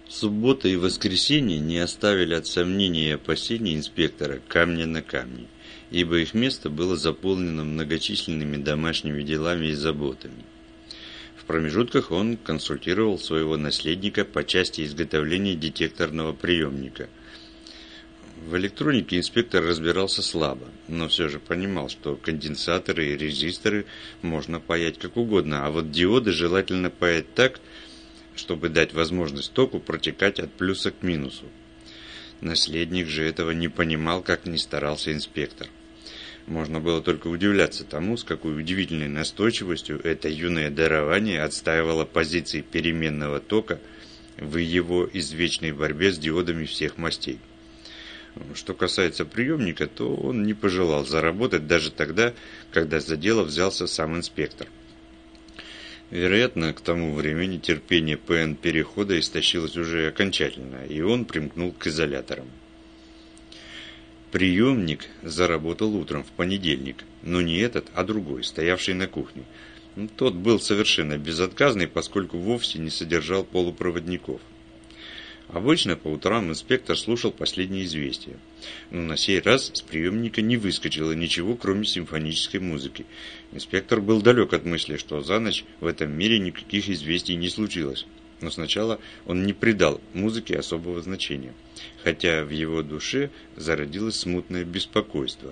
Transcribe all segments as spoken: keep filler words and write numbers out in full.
Суббота и воскресенье не оставили от сомнений и опасений инспектора камня на камне, ибо их место было заполнено многочисленными домашними делами и заботами. В промежутках он консультировал своего наследника по части изготовления детекторного приемника. В электронике инспектор разбирался слабо, но все же понимал, что конденсаторы и резисторы можно паять как угодно, а вот диоды желательно паять так, чтобы дать возможность току протекать от плюса к минусу. Наследник же этого не понимал, как ни старался инспектор. Можно было только удивляться тому, с какой удивительной настойчивостью это юное дарование отстаивало позиции переменного тока в его извечной борьбе с диодами всех мастей. Что касается приемника, то он не пожелал заработать даже тогда, когда за дело взялся сам инспектор. Вероятно, к тому времени терпение ПН-перехода истощилось уже окончательно, и он примкнул к изоляторам. Приемник заработал утром в понедельник, но не этот, а другой, стоявший на кухне. Тот был совершенно безотказный, поскольку вовсе не содержал полупроводников. Обычно по утрам инспектор слушал последние известия, но на сей раз с приемника не выскочило ничего, кроме симфонической музыки. Инспектор был далек от мысли, что за ночь в этом мире никаких известий не случилось, но сначала он не придал музыке особого значения, хотя в его душе зародилось смутное беспокойство.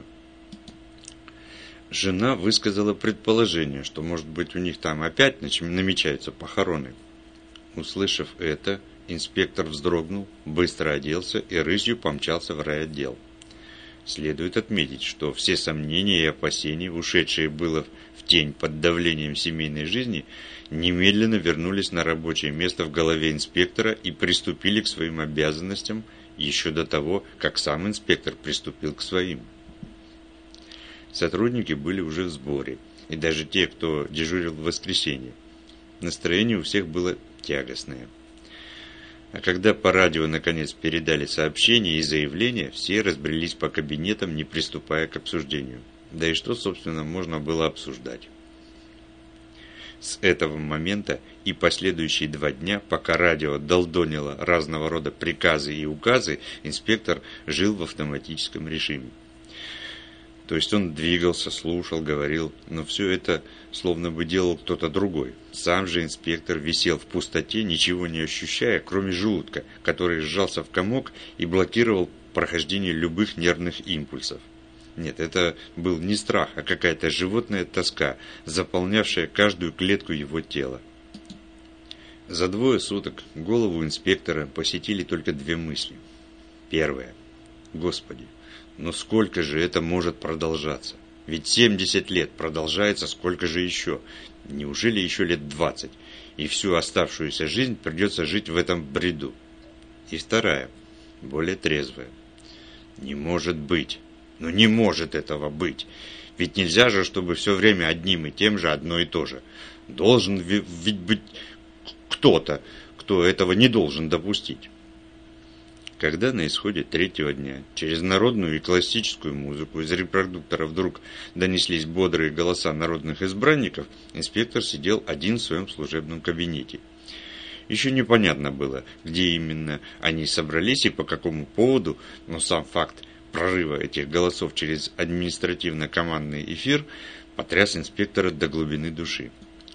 Жена высказала предположение, что, может быть, у них там опять намечаются похороны. Услышав это, инспектор вздрогнул, быстро оделся и рысью помчался в райотдел. Следует отметить, что все сомнения и опасения, ушедшие было в тень под давлением семейной жизни, немедленно вернулись на рабочее место в голове инспектора и приступили к своим обязанностям еще до того, как сам инспектор приступил к своим. Сотрудники были уже в сборе, и даже те, кто дежурил в воскресенье. Настроение у всех было тягостное. А когда по радио наконец передали сообщения и заявления, все разбрелись по кабинетам, не приступая к обсуждению. Да и что, собственно, можно было обсуждать? С этого момента и последующие два дня, пока радио долдонило разного рода приказы и указы, инспектор жил в автоматическом режиме. То есть он двигался, слушал, говорил, но все это словно бы делал кто-то другой. Сам же инспектор висел в пустоте, ничего не ощущая, кроме желудка, который сжался в комок и блокировал прохождение любых нервных импульсов. Нет, это был не страх, а какая-то животная тоска, заполнявшая каждую клетку его тела. За двое суток голову инспектора посетили только две мысли. Первая. Господи, но сколько же это может продолжаться? Ведь семьдесят лет продолжается, сколько же еще? Неужели еще лет двадцать? И всю оставшуюся жизнь придется жить в этом бреду. И вторая, более трезвая. Не может быть. Ну не может этого быть. Ведь нельзя же, чтобы все время одним и тем же одно и то же. Должен ведь быть кто-то, кто этого не должен допустить. Когда на исходе третьего дня через народную и классическую музыку из репродуктора вдруг донеслись бодрые голоса народных избранников, инспектор сидел один в своем служебном кабинете. Еще непонятно было, где именно они собрались и по какому поводу, но сам факт прорыва этих голосов через административно-командный эфир потряс инспектора до глубины души.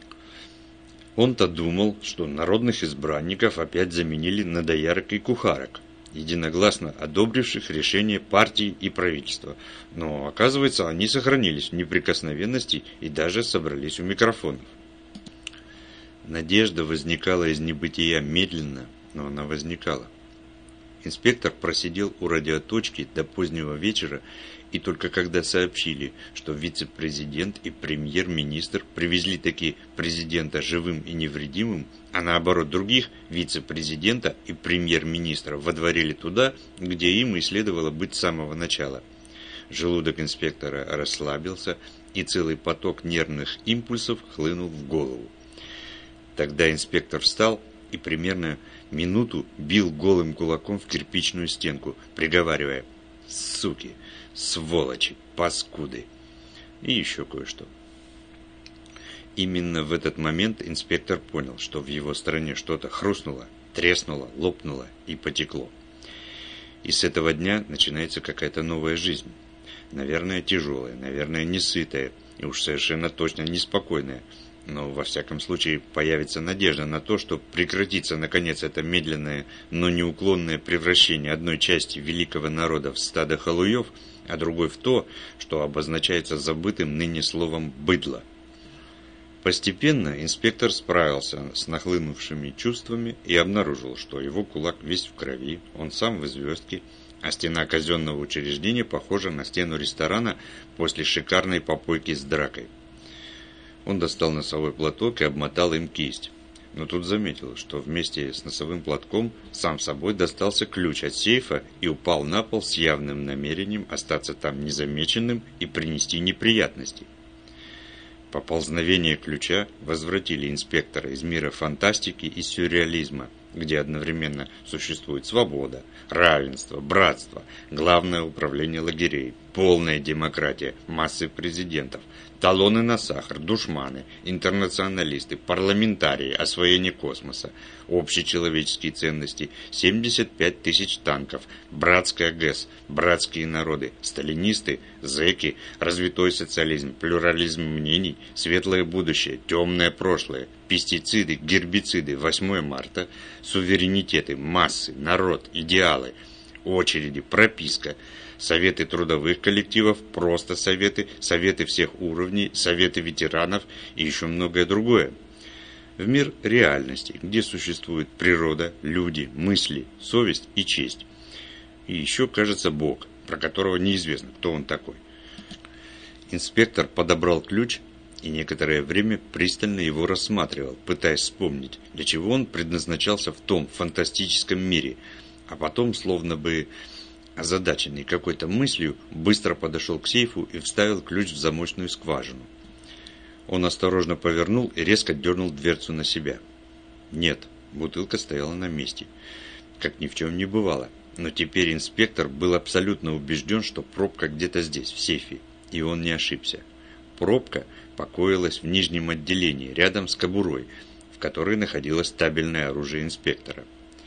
Он-то думал, что народных избранников опять заменили на доярок и кухарок, единогласно одобривших решение партии и правительства. Но, оказывается, они сохранились в неприкосновенности и даже собрались у микрофонов. Надежда возникала из небытия медленно, но она возникала. Инспектор просидел у радиоточки до позднего вечера, и только когда сообщили, что вице-президент и премьер-министр привезли таки президента живым и невредимым, а наоборот других вице-президента и премьер-министра водворили туда, где им и следовало быть с самого начала. Желудок инспектора расслабился, и целый поток нервных импульсов хлынул в голову. Тогда инспектор встал и примерно минуту бил голым кулаком в кирпичную стенку, приговаривая: «Суки! Сволочи! Паскуды!» и еще кое-что. Именно в этот момент инспектор понял, что в его стороне что-то хрустнуло треснуло, лопнуло и потекло. И с этого дня начинается какая-то новая жизнь. Наверное, тяжелая, наверное, несытая и уж совершенно точно неспокойная. Но, во всяком случае, появится надежда на то, что прекратится, наконец, это медленное, но неуклонное превращение одной части великого народа в стадо халуев, а другой в то, что обозначается забытым ныне словом «быдло». Постепенно инспектор справился с нахлынувшими чувствами и обнаружил, что его кулак весь в крови, он сам в звездке, а стена казенного учреждения похожа на стену ресторана после шикарной попойки с дракой. Он достал носовой платок и обмотал им кисть. Но тут заметил, что вместе с носовым платком сам собой достался ключ от сейфа и упал на пол с явным намерением остаться там незамеченным и принести неприятности. Поползновения ключа возвратили инспектора из мира фантастики и сюрреализма, где одновременно существует свобода, равенство, братство, главное управление лагерей, полная демократия, массы президентов, талоны на сахар, душманы, интернационалисты, парламентарии, освоение космоса, общечеловеческие ценности, семьдесят пять тысяч танков, братская ГЭС, братские народы, сталинисты, зэки, развитой социализм, плюрализм мнений, светлое будущее, темное прошлое, пестициды, гербициды, восьмое марта, суверенитеты, массы, народ, идеалы, очереди, прописка, советы трудовых коллективов, просто советы, советы всех уровней, советы ветеранов и еще многое другое. В мир реальности, где существует природа, люди, мысли, совесть и честь. И еще, кажется, Бог, про которого неизвестно, кто он такой. Инспектор подобрал ключ и некоторое время пристально его рассматривал, пытаясь вспомнить, для чего он предназначался в том фантастическом мире, а потом, словно бы озадаченный какой-то мыслью, быстро подошел к сейфу и вставил ключ в замочную скважину. Он осторожно повернул и резко дернул дверцу на себя. Нет, бутылка стояла на месте, как ни в чем не бывало. Но теперь инспектор был абсолютно убежден, что пробка где-то здесь, в сейфе, и он не ошибся. Пробка покоилась в нижнем отделении, рядом с кобурой, в которой находилось табельное оружие инспектора.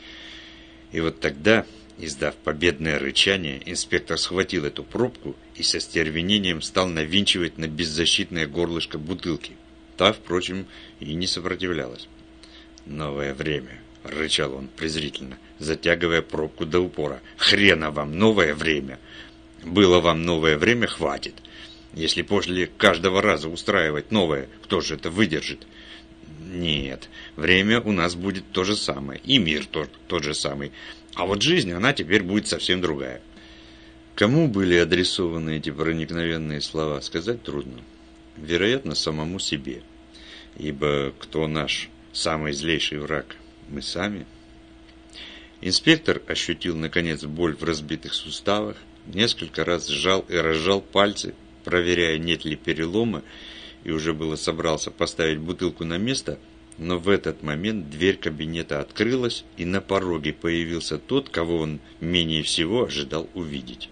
И вот тогда, издав победное рычание, инспектор схватил эту пробку и со стервенением стал навинчивать на беззащитное горлышко бутылки. Та, впрочем, и не сопротивлялась. «Новое время», — рычал он презрительно, затягивая пробку до упора. «Хрена вам новое время! Было вам новое время, хватит! Если после каждого раза устраивать новое, кто же это выдержит? Нет, время у нас будет то же самое, и мир тот, тот же самый. А вот жизнь, она теперь будет совсем другая». Кому были адресованы эти проникновенные слова, сказать трудно. Вероятно, самому себе. Ибо кто наш самый злейший враг? Мы сами. Инспектор ощутил, наконец, боль в разбитых суставах, несколько раз сжал и разжал пальцы, проверяя, нет ли перелома, и уже было собрался поставить бутылку на место, но в этот момент дверь кабинета открылась, и на пороге появился тот, кого он менее всего ожидал увидеть.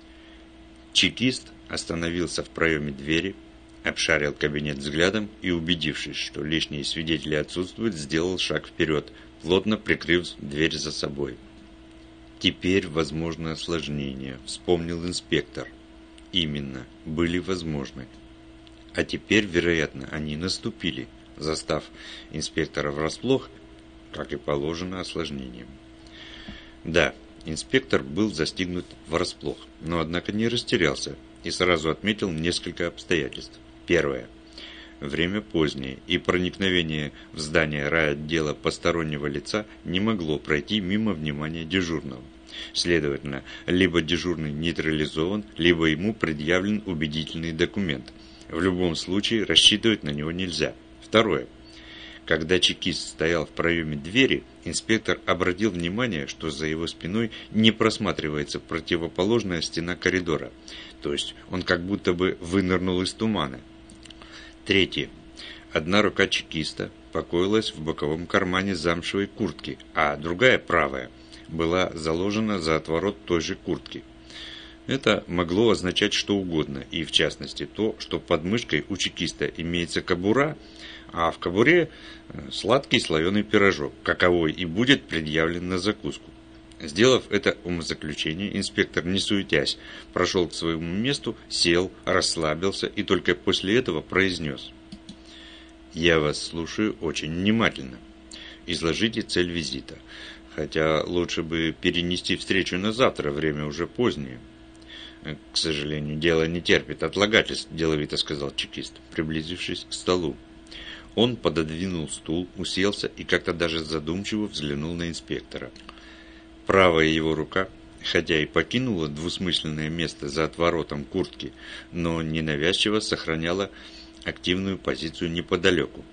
Чекист остановился в проеме двери, обшарил кабинет взглядом и, убедившись, что лишние свидетели отсутствуют, сделал шаг вперед, плотно прикрыв дверь за собой. «Теперь возможно осложнение», — вспомнил инспектор. «Именно, были возможны. А теперь, вероятно, они наступили, застав инспектора врасплох, как и положено, осложнением». Да, инспектор был застигнут врасплох, но, однако, не растерялся и сразу отметил несколько обстоятельств. Первое. Время позднее, и проникновение в здание райотдела постороннего лица не могло пройти мимо внимания дежурного. Следовательно, либо дежурный нейтрализован, либо ему предъявлен убедительный документ. В любом случае рассчитывать на него нельзя. Второе. Когда чекист стоял в проеме двери, инспектор обратил внимание, что за его спиной не просматривается противоположная стена коридора, то есть он как будто бы вынырнул из тумана. Третье. Одна рука чекиста покоилась в боковом кармане замшевой куртки, а другая, правая, была заложена за отворот той же куртки. Это могло означать что угодно, и в частности то, что под мышкой у чекиста имеется кобура, а в кобуре сладкий слоеный пирожок, каковой и будет предъявлен на закуску. Сделав это умозаключение, инспектор, не суетясь, прошел к своему месту, сел, расслабился и только после этого произнес: «Я вас слушаю очень внимательно. Изложите цель визита. Хотя лучше бы перенести встречу на завтра, время уже позднее». «К сожалению, дело не терпит отлагательств», – деловито сказал чекист, приблизившись к столу. Он пододвинул стул, уселся и как-то даже задумчиво взглянул на инспектора. Правая его рука, хотя и покинула двусмысленное место за отворотом куртки, но ненавязчиво сохраняла активную позицию неподалеку.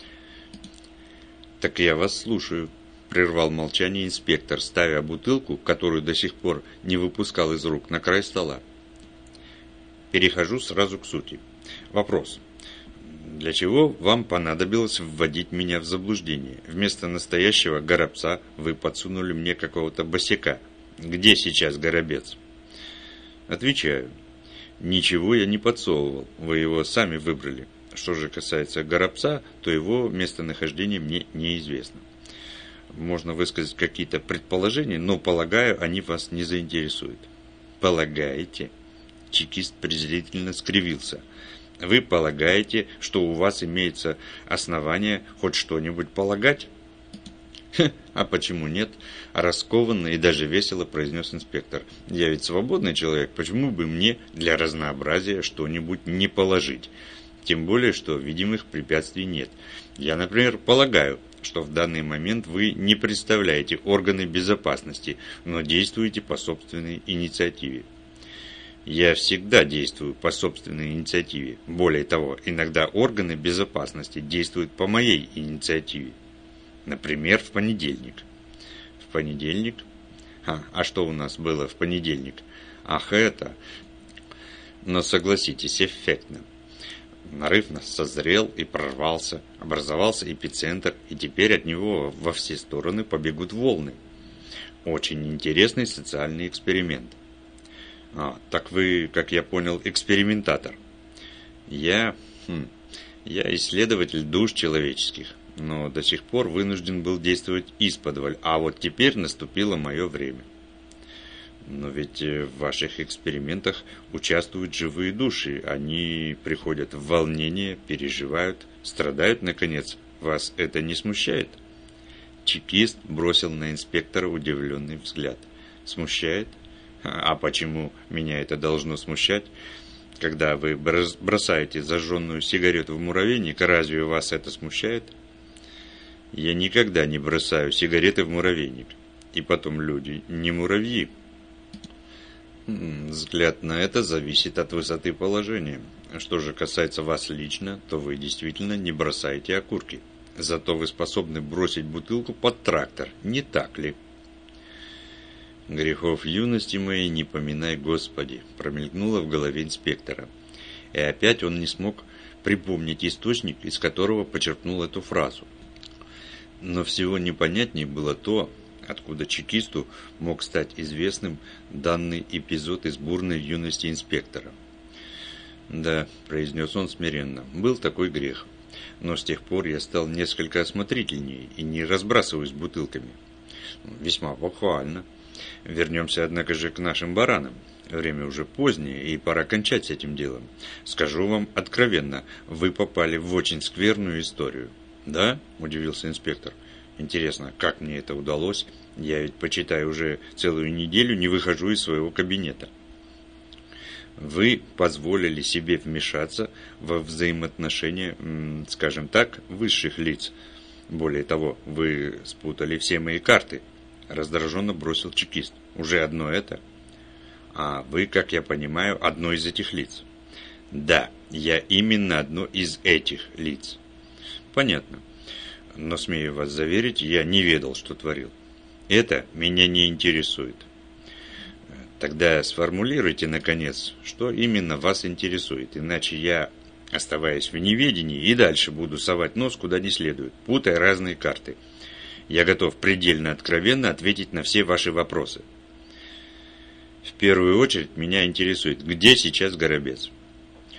«Так я вас слушаю», – прервал молчание инспектор, ставя бутылку, которую до сих пор не выпускал из рук, на край стола. «Перехожу сразу к сути. Вопрос. Для чего вам понадобилось вводить меня в заблуждение? Вместо настоящего горобца вы подсунули мне какого-то босяка. Где сейчас горобец?» Отвечаю. Ничего я не подсовывал, вы его сами выбрали. Что же касается горобца, то его местонахождение мне неизвестно. Можно высказать какие-то предположения, но, полагаю, они вас не заинтересуют. Полагаете? Чекист презрительно скривился. Вы полагаете, что у вас имеется основание хоть что-нибудь полагать? Хе, а почему нет? Раскованно и даже весело произнес инспектор. Я ведь свободный человек, почему бы мне для разнообразия что-нибудь не положить? Тем более, что видимых препятствий нет. Я, например, полагаю, что в данный момент вы не представляете органы безопасности, но действуете по собственной инициативе. Я всегда действую по собственной инициативе. Более того, иногда органы безопасности действуют по моей инициативе. Например, в понедельник. В понедельник? А, а что у нас было в понедельник? Ах, это... Но согласитесь, эффектно. Нарыв нас созрел и прорвался, образовался эпицентр, и теперь от него во все стороны побегут волны. Очень интересный социальный эксперимент. А, так вы, как я понял, экспериментатор. Я... Хм, я исследователь душ человеческих, но до сих пор вынужден был действовать исподволь, а вот теперь наступило мое время. Но ведь в ваших экспериментах участвуют живые души, они приходят в волнение, переживают, страдают, наконец. Вас это не смущает? Чекист бросил на инспектора удивленный взгляд. Смущает? А почему меня это должно смущать? Когда вы бросаете зажженную сигарету в муравейник, разве вас это смущает? Я никогда не бросаю сигареты в муравейник. И потом люди не муравьи. Взгляд на это зависит от высоты положения. Что же касается вас лично, то вы действительно не бросаете окурки. Зато вы способны бросить бутылку под трактор, не так ли? «Грехов юности моей не поминай, Господи», промелькнуло в голове инспектора. И опять он не смог припомнить источник, из которого почерпнул эту фразу. Но всего непонятнее было то, откуда чекисту мог стать известным данный эпизод из бурной юности инспектора. «Да», – произнес он смиренно, – «был такой грех. Но с тех пор я стал несколько осмотрительнее и не разбрасываюсь бутылками». «Весьма похвально. Вернемся, однако же, к нашим баранам. Время уже позднее, и пора кончать с этим делом. Скажу вам откровенно, вы попали в очень скверную историю». «Да?» – удивился инспектор. «Интересно, как мне это удалось? Я ведь, почитай, уже целую неделю не выхожу из своего кабинета». «Вы позволили себе вмешаться во взаимоотношения, скажем так, высших лиц. Более того, вы спутали все мои карты», – раздраженно бросил чекист. «Уже одно это?» «А вы, как я понимаю, одно из этих лиц?» «Да, я именно одно из этих лиц». «Понятно. Но, смею вас заверить, я не ведал, что творил. Это меня не интересует». «Тогда сформулируйте, наконец, что именно вас интересует, иначе я, оставаясь в неведении, и дальше буду совать нос куда не следует, путая разные карты. Я готов предельно откровенно ответить на все ваши вопросы». «В первую очередь меня интересует, где сейчас Горобец?»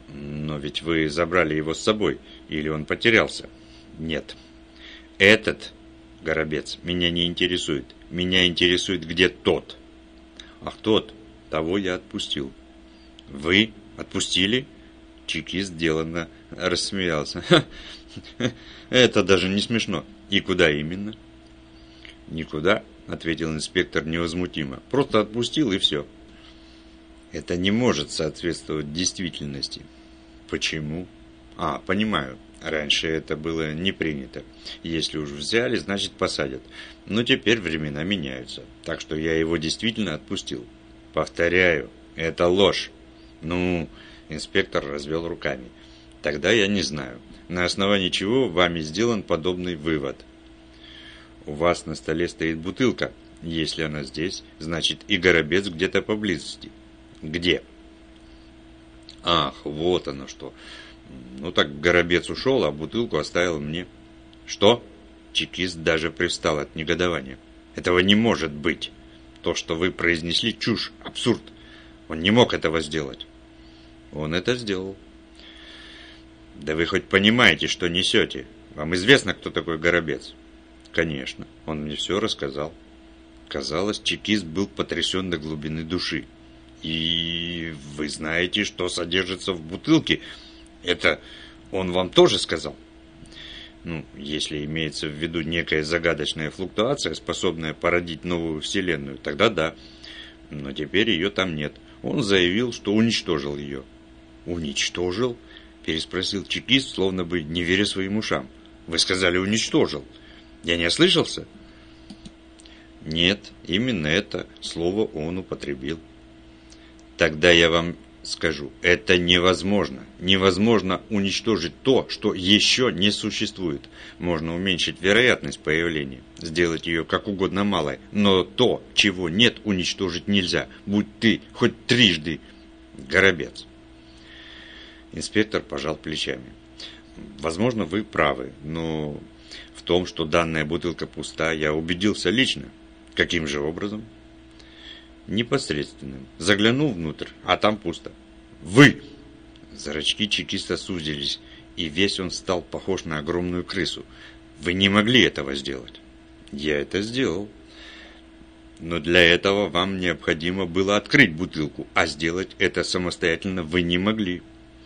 Но ведь вы забрали его с собой, или он потерялся? Нет. Этот Горобец меня не интересует. Меня интересует, где тот. Ах, тот. Того я отпустил. Вы отпустили? Чекист деланно рассмеялся. Это даже не смешно. И куда именно? Никуда, ответил инспектор невозмутимо. Просто отпустил и все. Это не может соответствовать действительности. Почему? А, понимаю. Раньше это было не принято. Если уж взяли, значит посадят. Но теперь времена меняются. Так что я его действительно отпустил. Повторяю, это ложь. Ну, инспектор развел руками. Тогда я не знаю, на основании чего вами сделан подобный вывод. У вас на столе стоит бутылка. Если она здесь, значит и Горобец где-то поблизости. Где? Ах, вот оно что. Ну так Горобец ушел, а бутылку оставил мне. Что? Чекист даже привстал от негодования. Этого не может быть. То, что вы произнесли, чушь, абсурд. Он не мог этого сделать. Он это сделал. Да вы хоть понимаете, что несете? Вам известно, кто такой Горобец? Конечно, он мне все рассказал. Казалось, чекист был потрясен до глубины души. И вы знаете, что содержится в бутылке? Это он вам тоже сказал? Ну, если имеется в виду некая загадочная флуктуация, способная породить новую вселенную, тогда да. Но теперь ее там нет. Он заявил, что уничтожил ее. Уничтожил? Переспросил чекист, словно бы не веря своим ушам. Вы сказали уничтожил. Я не ослышался? Нет, именно это слово он употребил. Тогда я вам скажу, это невозможно. Невозможно уничтожить то, что еще не существует. Можно уменьшить вероятность появления, сделать ее как угодно малой, но то, чего нет, уничтожить нельзя, будь ты хоть трижды Горобец. Инспектор пожал плечами. Возможно, вы правы, но в том, что данная бутылка пуста, я убедился лично. Каким же образом? Непосредственным. Заглянул внутрь, а там пусто. Вы! Зрачки чекиста сузились, и весь он стал похож на огромную крысу. Вы не могли этого сделать. Я это сделал. Но для этого вам необходимо было открыть бутылку, а сделать это самостоятельно вы не могли.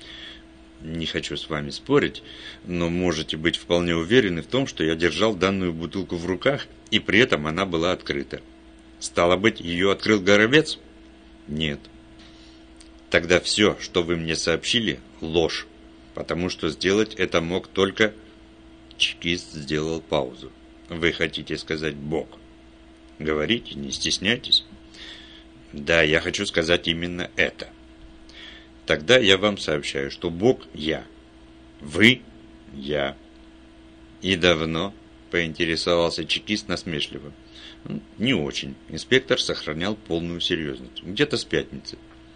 Не хочу с вами спорить, но можете быть вполне уверены в том, что я держал данную бутылку в руках, и при этом она была открыта. Стало быть, ее открыл Горобец? Нет. Тогда все, что вы мне сообщили, ложь, потому что сделать это мог только... Чекист сделал паузу. Вы хотите сказать Бог? Говорите, не стесняйтесь. Да, я хочу сказать именно это. Тогда я вам сообщаю, что Бог я. Вы я. И давно, поинтересовался чекист насмешливо. Не очень. Инспектор сохранял полную серьезность. Где-то с пятницы.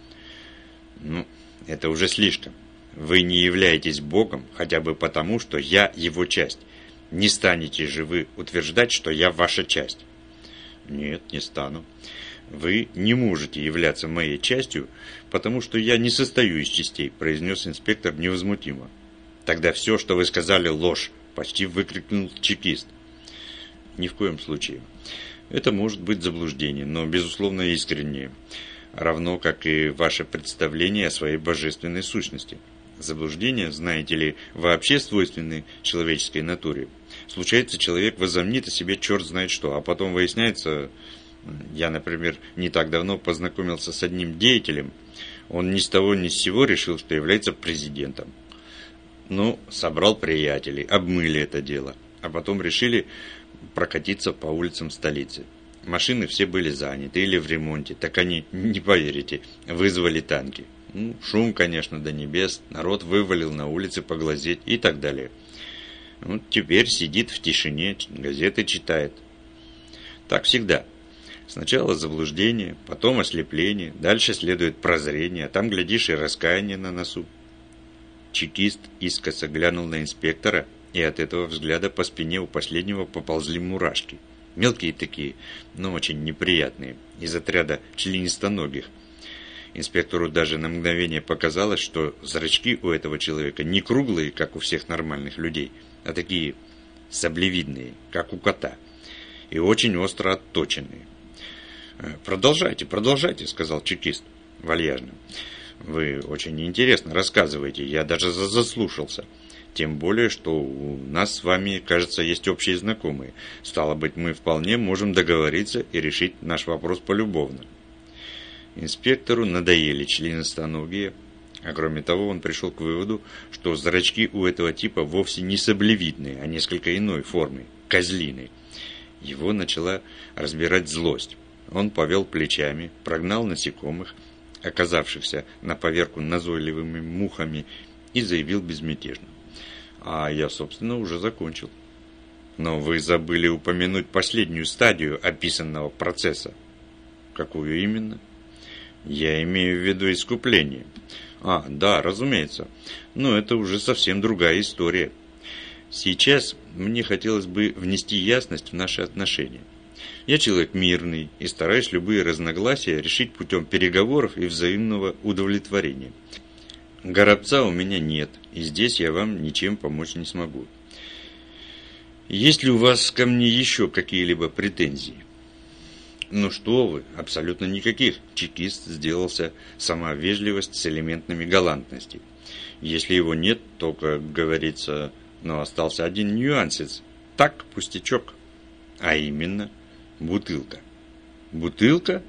Ну, это уже слишком. Вы не являетесь Богом, хотя бы потому, что я его часть. Не станете же вы утверждать, что я ваша часть? Нет, не стану. Вы не можете являться моей частью, потому что я не состою из частей, произнес инспектор невозмутимо. Тогда все, что вы сказали, ложь, почти выкрикнул чекист. Ни в коем случае. Это может быть заблуждение, но, безусловно, искреннее. Равно, как и ваше представление о своей божественной сущности. Заблуждения, знаете ли, вообще свойственны человеческой натуре. Случается, человек возомнит о себе черт знает что, а потом выясняется... Я, например, не так давно познакомился с одним деятелем. Он ни с того ни с сего решил, что является президентом. Ну, собрал приятелей, обмыли это дело. А потом решили прокатиться по улицам столицы. Машины все были заняты или в ремонте. Так они, не поверите, вызвали танки. Ну, шум, конечно, до небес. Народ вывалил на улицы поглазеть и так далее. Вот теперь сидит в тишине, газеты читает. Так всегда. Сначала заблуждение, потом ослепление, дальше следует прозрение, а там, глядишь, и раскаяние на носу. Чекист искоса глянул на инспектора, и от этого взгляда по спине у последнего поползли мурашки. Мелкие такие, но очень неприятные, из отряда членистоногих. Инспектору даже на мгновение показалось, что зрачки у этого человека не круглые, как у всех нормальных людей, а такие саблевидные, как у кота, и очень остро отточенные. «Продолжайте, продолжайте», — сказал чекист вальяжно. «Вы очень интересно рассказываете, я даже заслушался. Тем более, что у нас с вами, кажется, есть общие знакомые. Стало быть, мы вполне можем договориться и решить наш вопрос полюбовно». Инспектору надоели членистоногие, а кроме того он пришел к выводу, что зрачки у этого типа вовсе не саблевидные, а несколько иной формы, козлиной. Его начала разбирать злость. Он повел плечами, прогнал насекомых, оказавшихся на поверку назойливыми мухами, и заявил безмятежно: «А я, собственно, уже закончил». «Но вы забыли упомянуть последнюю стадию описанного процесса». «Какую именно?» «Я имею в виду искупление». «А, да, разумеется. Но это уже совсем другая история. Сейчас мне хотелось бы внести ясность в наши отношения. Я человек мирный и стараюсь любые разногласия решить путем переговоров и взаимного удовлетворения. Горобца у меня нет, и здесь я вам ничем помочь не смогу. Есть ли у вас ко мне еще какие-либо претензии?» «Ну что вы, абсолютно никаких». Чекист сделался сама вежливость с элементами галантности. «Если его нет, то, как говорится, но остался один нюансец. Так, пустячок. А именно, бутылка». «Бутылка?»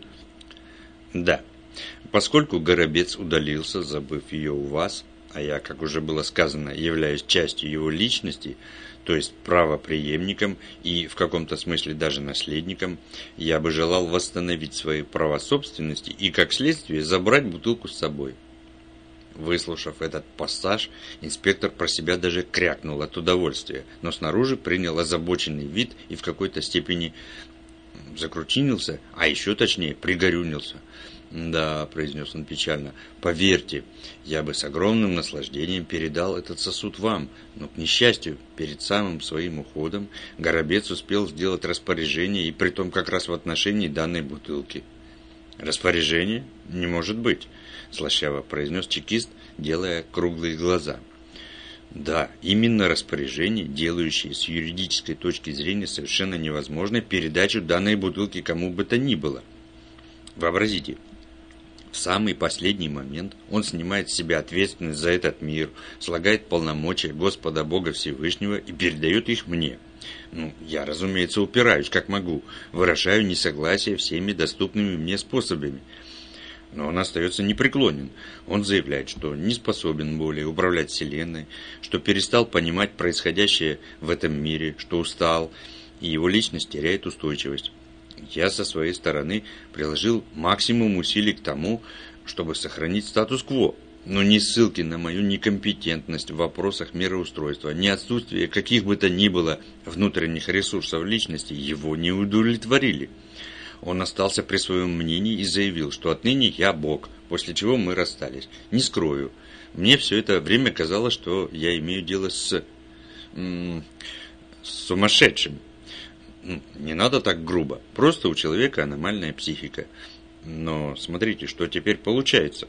«Да. Поскольку Горобец удалился, забыв ее у вас, а я, как уже было сказано, являюсь частью его личности, то есть правопреемником и в каком-то смысле даже наследником, я бы желал восстановить свои права собственности и, как следствие, забрать бутылку с собой». Выслушав этот пассаж, инспектор про себя даже крякнул от удовольствия, но снаружи принял озабоченный вид и в какой-то степени закручинился, а еще точнее пригорюнился. «Да», — произнес он печально, — «поверьте, я бы с огромным наслаждением передал этот сосуд вам, но, к несчастью, перед самым своим уходом Горобец успел сделать распоряжение, и притом как раз в отношении данной бутылки». «Распоряжение? Не может быть», — слащаво произнес чекист, делая круглые глаза. «Да, именно распоряжение, делающее с юридической точки зрения совершенно невозможной передачу данной бутылки кому бы то ни было. Вообразите, в самый последний момент он снимает с себя ответственность за этот мир, слагает полномочия Господа Бога Всевышнего и передает их мне. Ну, я, разумеется, упираюсь, как могу, выражаю несогласие всеми доступными мне способами. Но он остается непреклонен. Он заявляет, что не способен более управлять Вселенной, что перестал понимать происходящее в этом мире, что устал, и его личность теряет устойчивость. Я со своей стороны приложил максимум усилий к тому, чтобы сохранить статус-кво, но ни ссылки на мою некомпетентность в вопросах мироустройства, ни отсутствие каких бы то ни было внутренних ресурсов личности его не удовлетворили. Он остался при своем мнении и заявил, что отныне я Бог, после чего мы расстались. Не скрою, мне все это время казалось, что я имею дело с... М- с сумасшедшим. Не надо так грубо, просто у человека аномальная психика. Но смотрите, что теперь получается.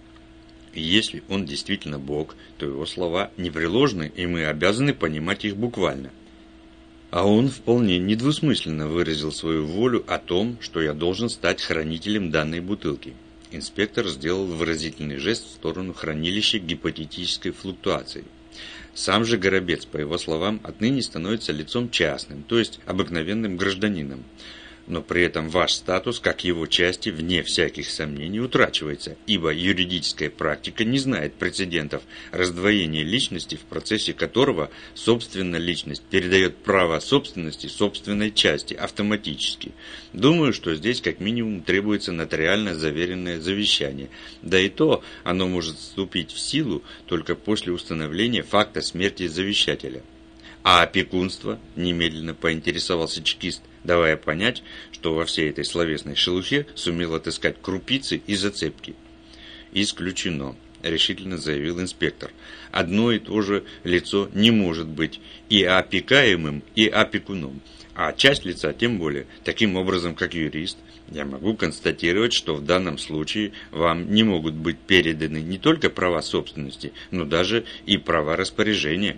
Если он действительно Бог, то его слова непреложны, и мы обязаны понимать их буквально. А он вполне недвусмысленно выразил свою волю о том, что я должен стать хранителем данной бутылки. Инспектор сделал выразительный жест в сторону хранилища гипотетической флуктуации. Сам же Горобец, по его словам, отныне становится лицом частным, то есть обыкновенным гражданином. Но при этом ваш статус, как его части, вне всяких сомнений, утрачивается, ибо юридическая практика не знает прецедентов раздвоения личности, в процессе которого собственная личность передает право собственности собственной части автоматически. Думаю, что здесь как минимум требуется нотариально заверенное завещание, да и то оно может вступить в силу только после установления факта смерти завещателя. А опекунство, немедленно поинтересовался чекист, давая понять, что во всей этой словесной шелухе сумел отыскать крупицы и зацепки. «Исключено», — решительно заявил инспектор. «Одно и то же лицо не может быть и опекаемым, и опекуном. а часть лица тем более. Таким образом, как юрист, я могу констатировать, что в данном случае вам не могут быть переданы не только права собственности, но даже и права распоряжения.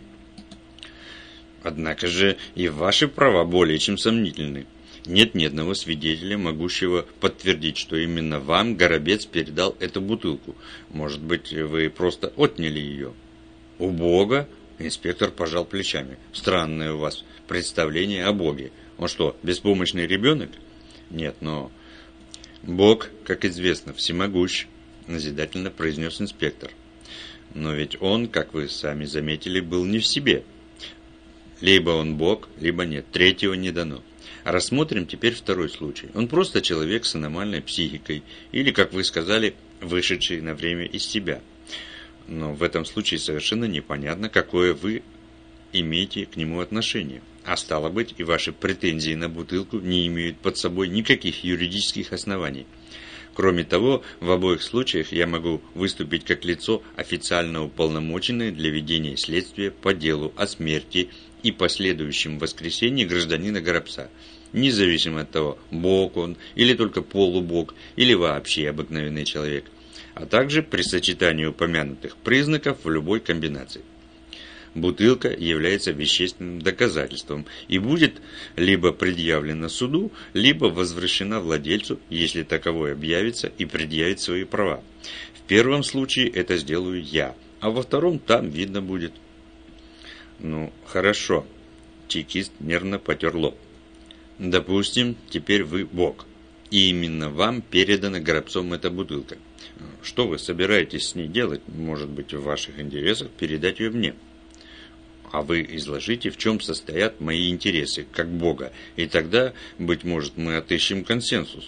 Однако же и ваши права более чем сомнительны. Нет ни одного свидетеля, могущего подтвердить, что именно вам Горобец передал эту бутылку. Может быть, вы просто отняли ее? У Бога? Инспектор пожал плечами. Странное у вас представление о Боге. Он что, беспомощный ребенок? Нет, но... Бог, как известно, всемогущ, назидательно произнес инспектор. Но ведь он, как вы сами заметили, был не в себе. Либо он Бог, либо нет. Третьего не дано. Рассмотрим теперь второй случай. Он просто человек с аномальной психикой, или, как вы сказали, вышедший на время из себя. Но в этом случае совершенно непонятно, какое вы имеете к нему отношение. А стало быть, и ваши претензии на бутылку не имеют под собой никаких юридических оснований. Кроме того, в обоих случаях я могу выступить как лицо, официально уполномоченное для ведения следствия по делу о смерти и последующем воскресении гражданина Горобца, независимо от того, бог он, или только полубог, или вообще обыкновенный человек, а также при сочетании упомянутых признаков в любой комбинации. Бутылка является вещественным доказательством и будет либо предъявлена суду, либо возвращена владельцу, если таковой объявится и предъявит свои права. В первом случае это сделаю я, а во втором там видно будет. Ну, хорошо. Чекист нервно потер лоб. Допустим, теперь вы бог, и именно вам передана Горобцом эта бутылка. Что вы собираетесь с ней делать? Может быть, в ваших интересах передать ее мне? А вы изложите, в чем состоят мои интересы, как бога, и тогда, быть может, мы отыщем консенсус.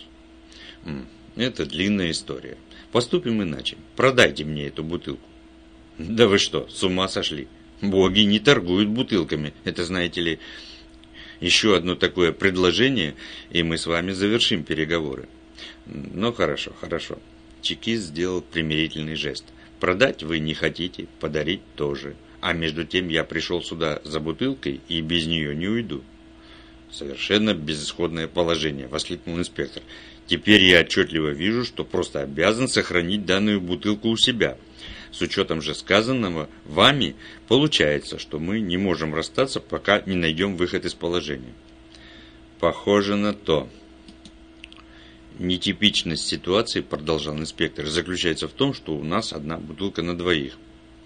Это длинная история. Поступим иначе. Продайте мне эту бутылку. Да вы что, с ума сошли? Боги не торгуют бутылками. Это, знаете ли, еще одно такое предложение, и мы с вами завершим переговоры. Ну, хорошо, хорошо. Чекист сделал примирительный жест. Продать вы не хотите, подарить тоже. А между тем я пришел сюда за бутылкой и без нее не уйду. Совершенно безысходное положение, воскликнул инспектор. Теперь я отчетливо вижу, что просто обязан сохранить данную бутылку у себя. С учетом же сказанного вами, получается, что мы не можем расстаться, пока не найдем выход из положения. Похоже на то. Нетипичность ситуации, продолжал инспектор, заключается в том, что у нас одна бутылка на двоих.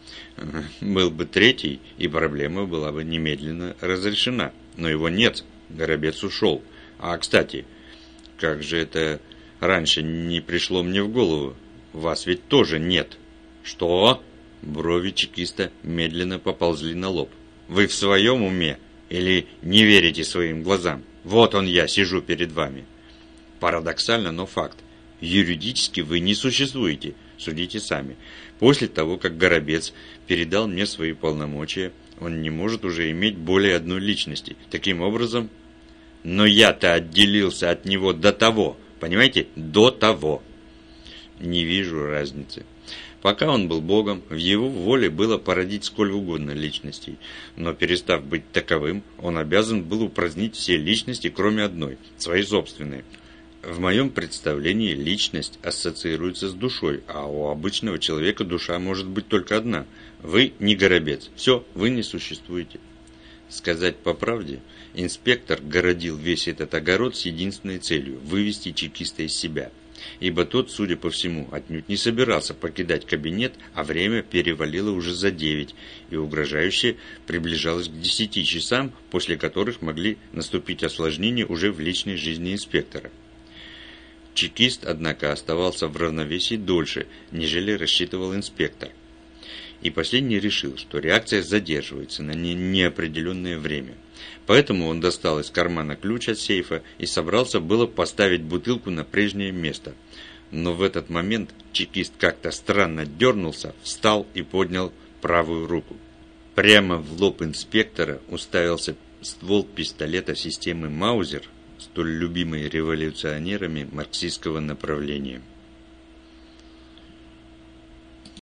Был бы третий, и проблема была бы немедленно разрешена. Но его нет, Горобец ушел. А, кстати, как же это раньше не пришло мне в голову? Вас ведь тоже нет. Что? Брови чекиста медленно поползли на лоб. Вы в своем уме? Или не верите своим глазам? Вот он я, сижу перед вами. Парадоксально, но факт. Юридически вы не существуете. Судите сами. После того, как Горобец передал мне свои полномочия, он не может уже иметь более одной личности. Таким образом, но я-то отделился от него до того, понимаете, до того. Не вижу разницы. Пока он был богом, в его воле было породить сколь угодно личностей, но перестав быть таковым, он обязан был упразднить все личности, кроме одной, своей собственной. В моем представлении личность ассоциируется с душой, а у обычного человека душа может быть только одна. Вы не Горобец. Все, вы не существуете. Сказать по правде, инспектор городил весь этот огород с единственной целью – вывести чекиста из себя. Ибо тот, судя по всему, отнюдь не собирался покидать кабинет, а время перевалило уже за девять, и угрожающе приближалось к десяти часам, после которых могли наступить осложнения уже в личной жизни инспектора. Чекист, однако, оставался в равновесии дольше, нежели рассчитывал инспектор. И последний решил, что реакция задерживается на не неопределенное время. Поэтому он достал из кармана ключ от сейфа и собрался было поставить бутылку на прежнее место. Но в этот момент чекист как-то странно дернулся, встал и поднял правую руку. Прямо в лоб инспектора уставился ствол пистолета системы Маузер, столь любимой революционерами марксистского направления.